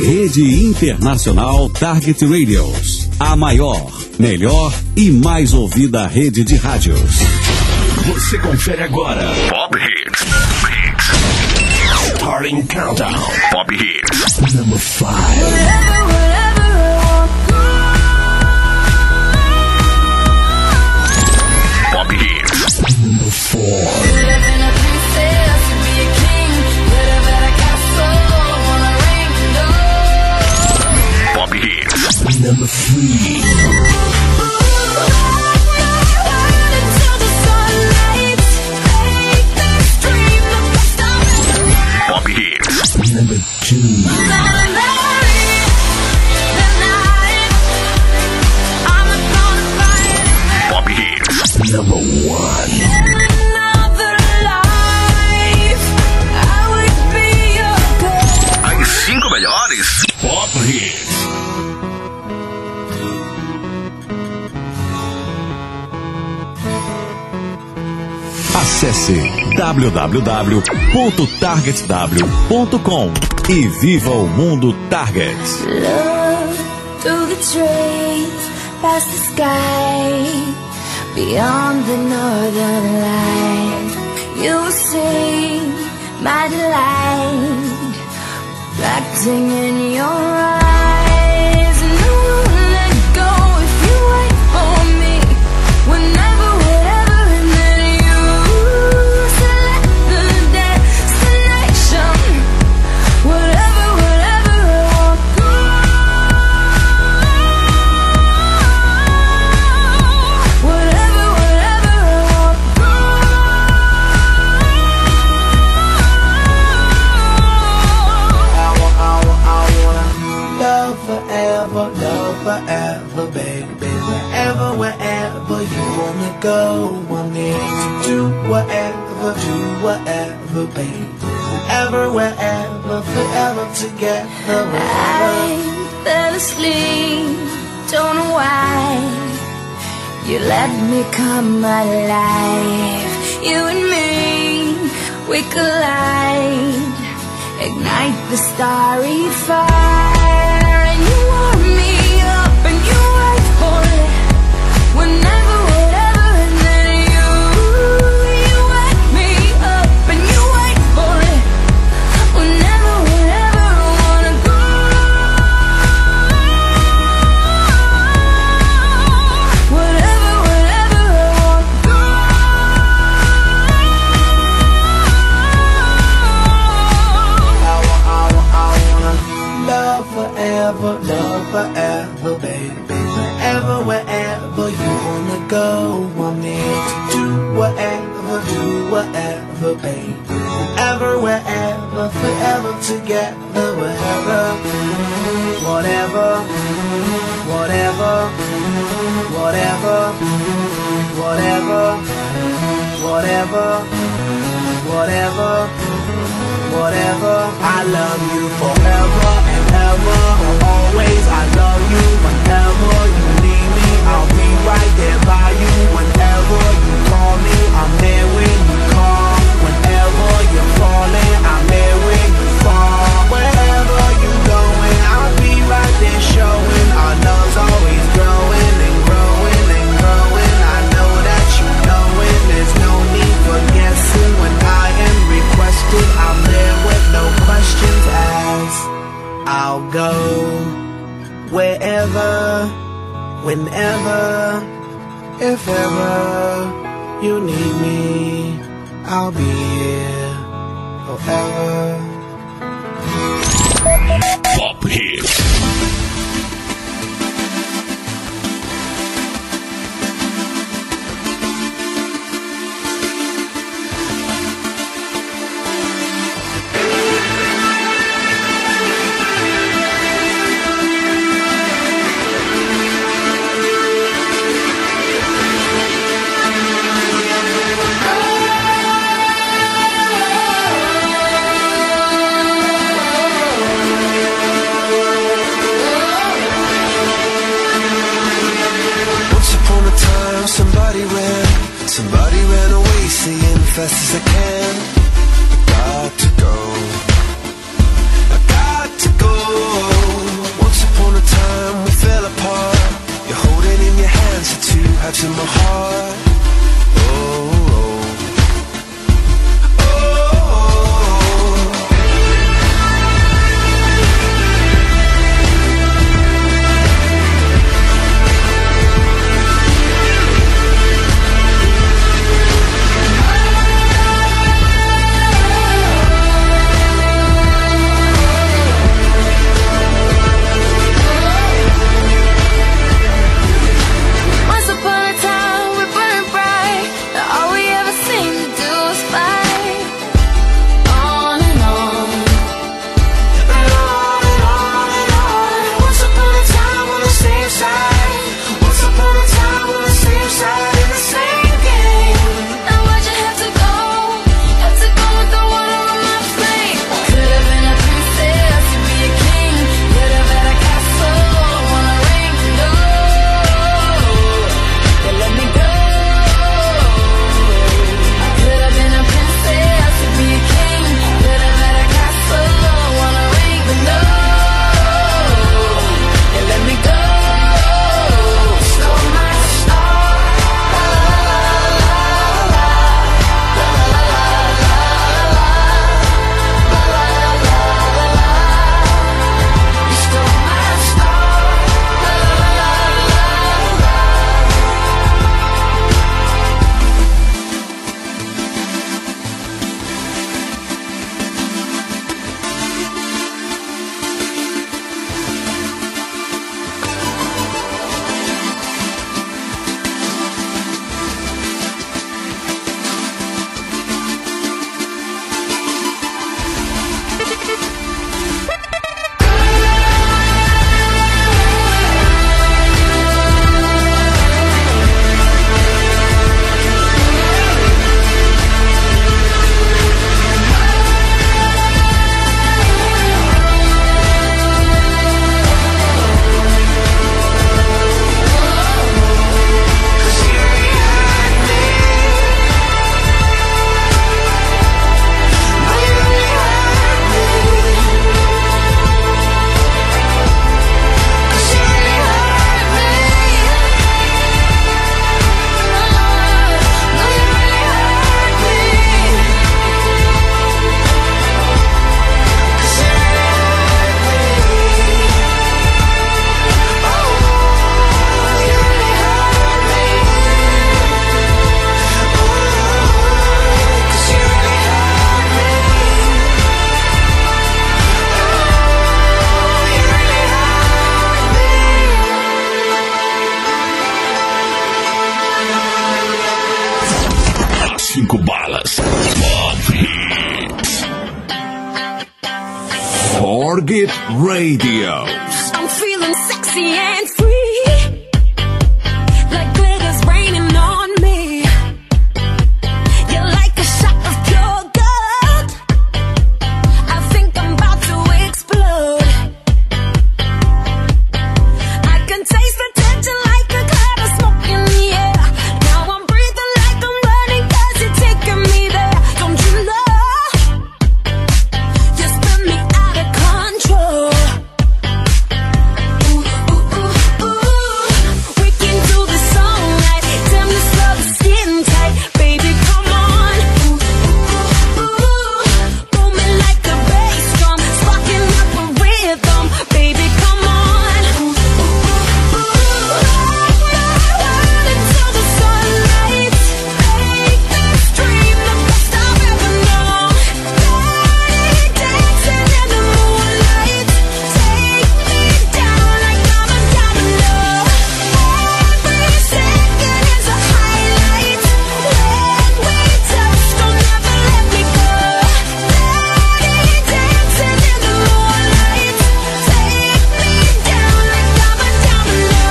Rede Internacional Target Radios. A maior, melhor e mais ouvida rede de rádios. Você confere agora Pop Hits. Starting Countdown. Pop Hits. Number 5. Pop Hits. Number 4. Number 3. Pop Hits. Number 2. Pop Hits. Number 1. As 5 melhores Pop Hits. Acesse www.targetw.com e viva o mundo Target. Look through the trees, past the sky, beyond the northern light. You will see my delight, reflecting in your eyes. And I won't let go if you wait for me. Whenever forever, baby, wherever you wanna go, I'm here to do whatever, baby, wherever, forever together. I fell asleep, don't know why, you let me come alive, you and me, we collide, ignite the starry fire, and you warm me up and you wait for it. Whenever, whatever, and then you wake me up and you wait for it. Whenever, whatever, I wanna go. Whatever, whatever, I wanna go. Love forever, baby, wherever you wanna go, I'm here to do whatever, baby, wherever, forever together, whatever, I love you forever and ever, always. I love you whenever you need me, I'll be right there by you. Whenever you call me, I'm there when you call. Whenever you're falling, I'm there when you fall. Wherever you're going, I'll be right there showing. Our love's always growing and growing and growing. I know that you know it, there's no need for guessing. When I am requested, I'm there with no questions asked. I'll go wherever, whenever, if ever you need me, I'll be here forever. Pop Hits. Somebody ran away saying fast as I can, I got to go, I got to go. Forget Radio. I'm feeling sexy and free, like glitter's raining on me. You're like a shot of pure gold. I think I'm about to explode. I can taste the tension like a cloud of smoke in the air. Now I'm breathing like I'm running 'cause you're taking me there. Don't you know? You spin me out of control. We can do this all night. Damn, this love is getting tight. Baby, come on. Booming like a bass drum, sparking up a rhythm. Baby, come on. Ride until the sunlight. Make this dream the best I've ever known. Dancing in the moonlight. Take me down like I'm a domino. Every second is a highlight. When we touch, don't ever let me go. Dancing in the moonlight. Take me down like I'm a domino.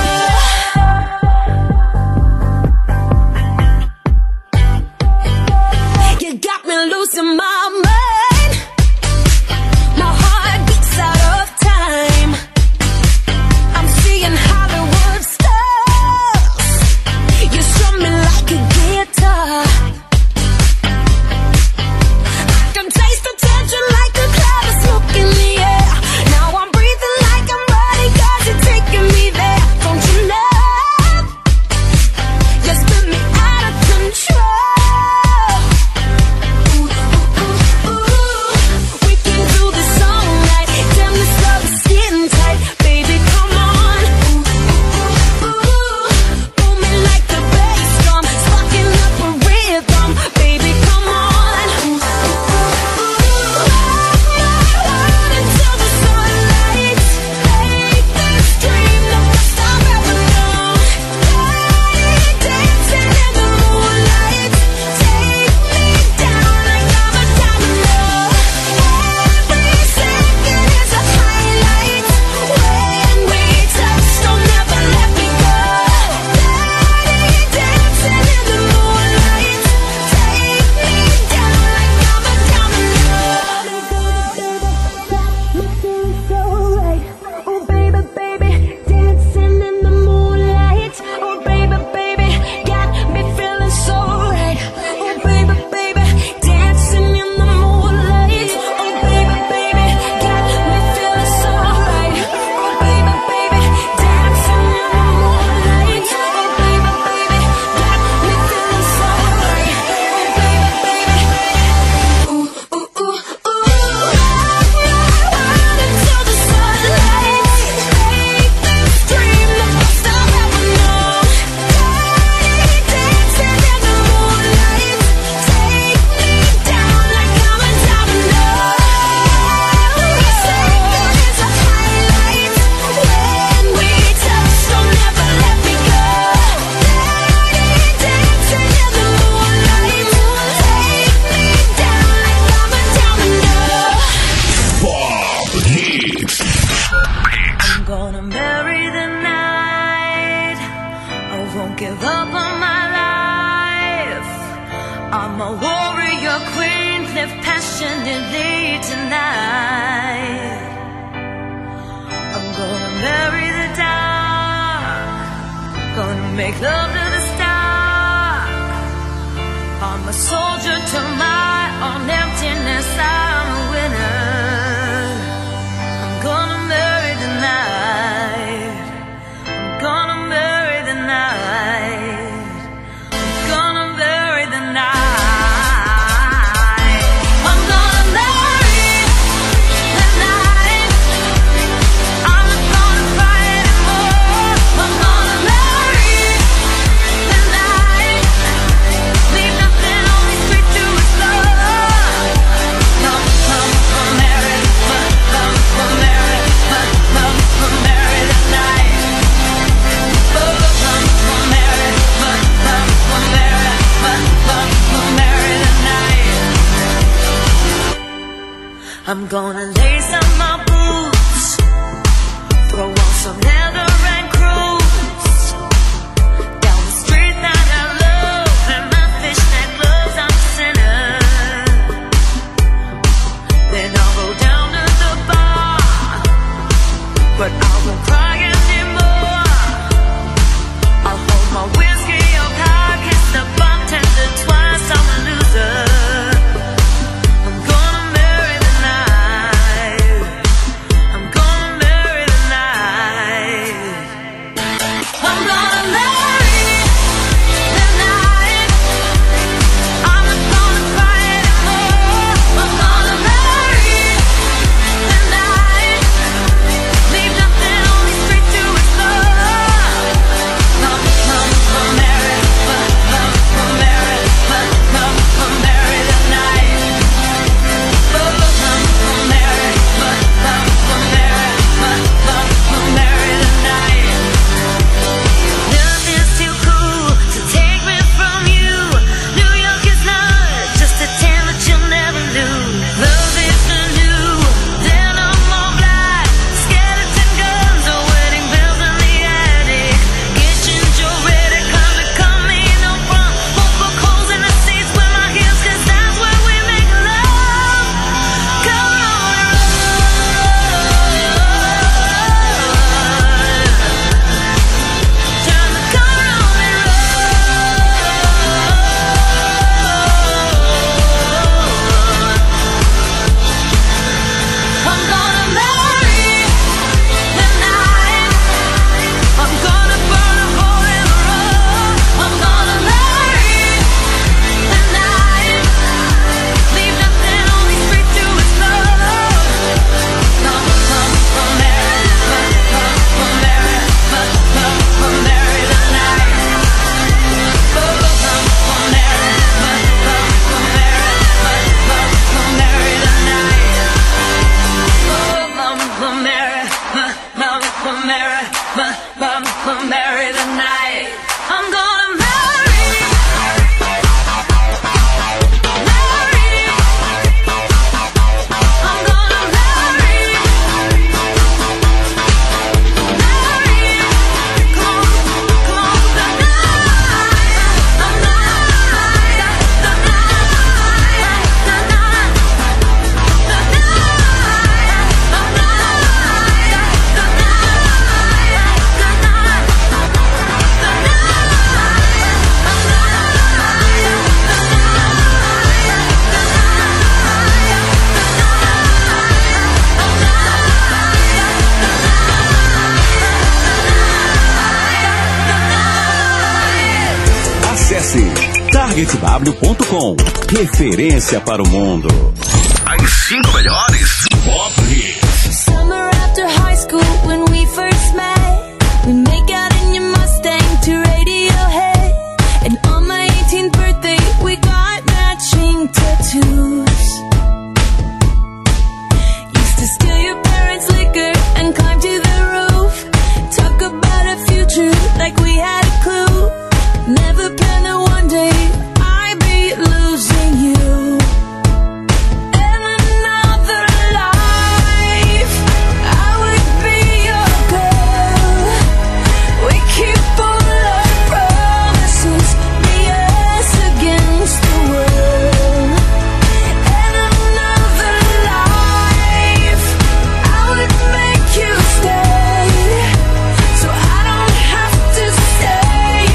You got me losing my mind. My heart beats out of time. I'm seeing Hollywood stars. You strum me like a guitar. I can taste the tension like a cloud of smoke in the air. Now I'm breathing like I'm running 'cause you're taking me there. Don't you know? You spin me out of control. We can do this all night. Damn, this love is getting tight. Baby, come on. Booming like a bass drum, sparking up a rhythm. Baby, come on. Ride until the sunlight. Make this dream the best I've ever known. Dancing in the moonlight. Take me down like I'm a domino. Every second is a highlight. When we touch, don't ever let me go. Dancing in the moonlight. Take me down like I'm a domino. Got me feeling so right. Oh baby, baby, dancing in the moonlight. Oh baby, baby, got me feeling so right. Oh baby, baby, dancing in the moonlight. Oh baby, baby, got me feeling so right. Oh baby, baby, dancing in the moonlight. Oh baby, baby, got me feeling so right. Oh baby, baby, ooh ooh ooh ooh. Ride until the sunlight. Make this dream the best I've ever known. Dancing in the moonlight. Take me down like I'm a domino. Every second is a highlight. When we touch, don't ever let me go. Dancing in the moonlight. Take me down like I'm a domino. Pop Hits. I'm gonna marry the night. I won't give up on my life. I'm a warrior queen, live passionately tonight. I'm gonna marry the dark. Gonna make love to the stars. I'm a soldier to my own emptiness. I'm a winner. I'm gonna marry the night. I'm gonna marry the night. I'm gonna marry the night. I'm gonna marry the night. I'm not gonna fight anymore. I'm gonna marry the night. Leave nothing, only straight to his love. I'm gonna lace up my boots, throw on some leather and cruise down the street that I love, and my fishnet gloves, I'm a sinner. Then I'll go down to the bar, but I won't cry anymore. I'll hold my whiskey up high, kiss the bartender twice, I'm a loser. targetw.com, referência para o mundo. As 5 melhores Pop Hits. Summer after high school when we first met, we make out in your Mustang to Radiohead, and on my 18th birthday we got matching tattoos. Used to steal your parents' liquor and climb to the roof, talk about a future like we had a clue. Never planned that one day I'd be losing you. And another life I would be your girl. We keep all our promises, be us against the world. And another life I would make you stay, so I don't have to stay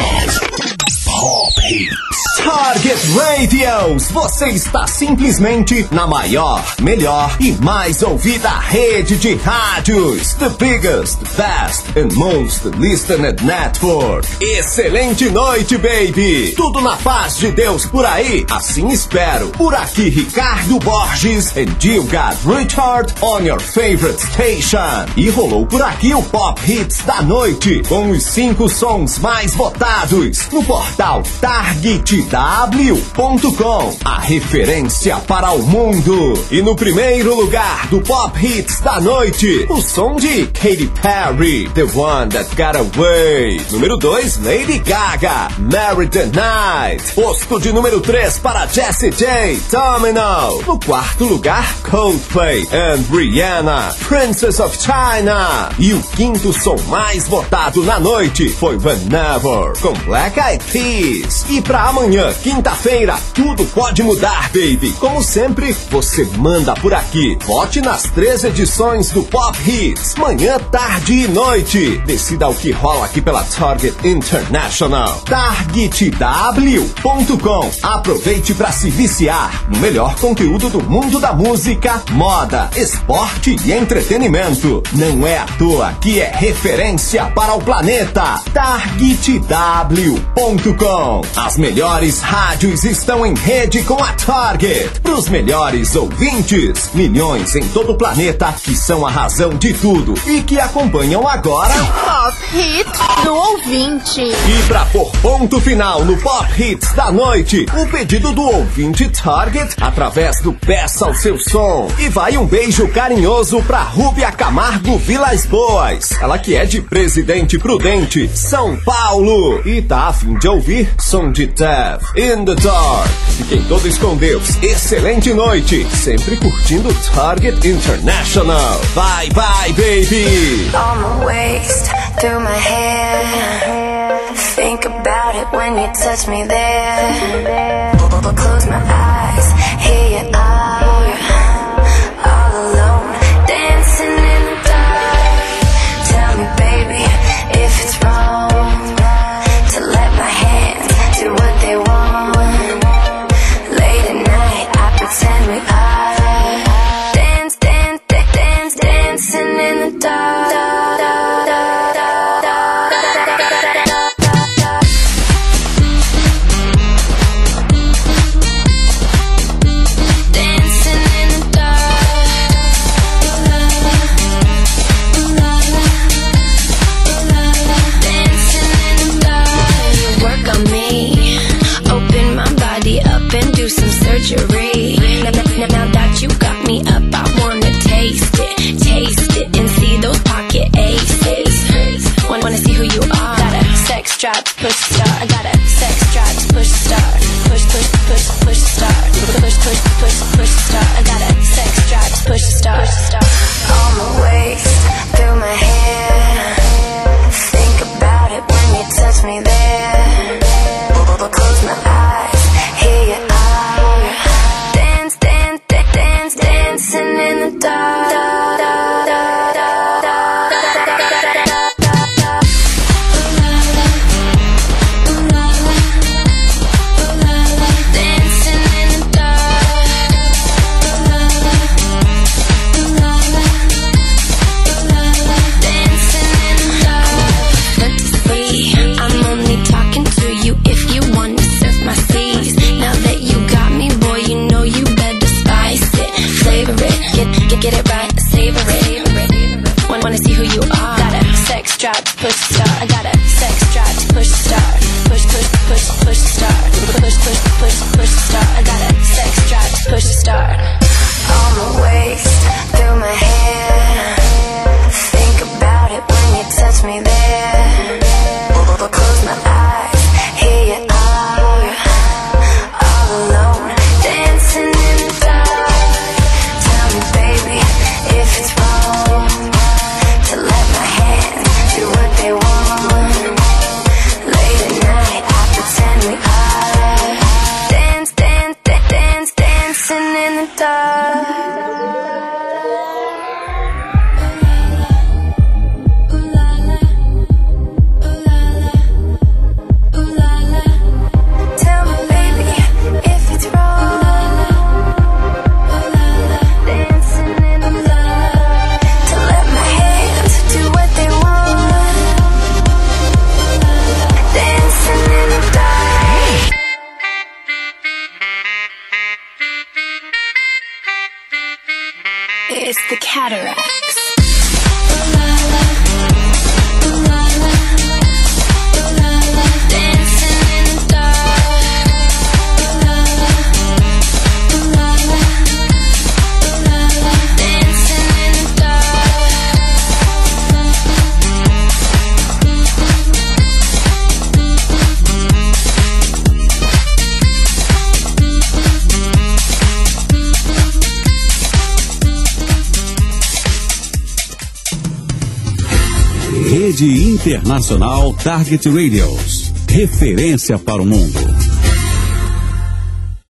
Pop Hits. Target Radios, você está simplesmente na maior, melhor e mais ouvida rede de rádios. The biggest, best and most listened network. Excelente noite, baby. Tudo na paz de Deus por aí, assim espero. Por aqui, Ricardo Borges and you got Richard on your favorite station. E rolou por aqui o Pop Hits da noite, com os 5 sons mais votados no portal TargetW.com, a referência para o mundo. E no primeiro lugar do Pop Hits da noite, o som de Katy Perry, The One That Got Away. Número 2, Lady Gaga, Marry the Night. Posto de número 3 para Jessie J, Domino. No quarto lugar, Coldplay and Rihanna, Princess of China. E o quinto som mais votado na noite foi Whenever, com Black Eyed Peas. E pra amanhã, quinta-feira, tudo pode mudar, baby. Como sempre, você manda por aqui. Vote nas 3 edições do Pop Hits, manhã, tarde e noite. Decida o que rola aqui pela Target International. TargetW.com. Aproveite para se viciar no melhor conteúdo do mundo da música, moda, esporte e entretenimento. Não é à toa que é referência para o planeta. TargetW.com. As melhores rádios estão em rede com a Target. Para os melhores ouvintes, milhões em todo o planeta que são a razão de tudo e que acompanham agora Pop Hits do ouvinte. E para pôr ponto final no Pop Hits da noite, o pedido do ouvinte Target através do Peça o Seu Som. E vai um beijo carinhoso para Rúbia Camargo Vilas Boas, ela que é de Presidente Prudente, São Paulo, e tá a fim de ouvir som de Dev in the Dark. Fiquem todos com Deus, excelente noite, sempre curtindo Target International. Bye bye, baby. On my waist, through my hair. Think about it when you touch me there. Close my eyes, here you are, all alone, dancing in the dark. Tell me, baby, if it's wrong to let my hands do what they want. Late at night, I pretend we are dancing in the dark. Dance cataracts. Rede Internacional Target Radios. Referência para o mundo.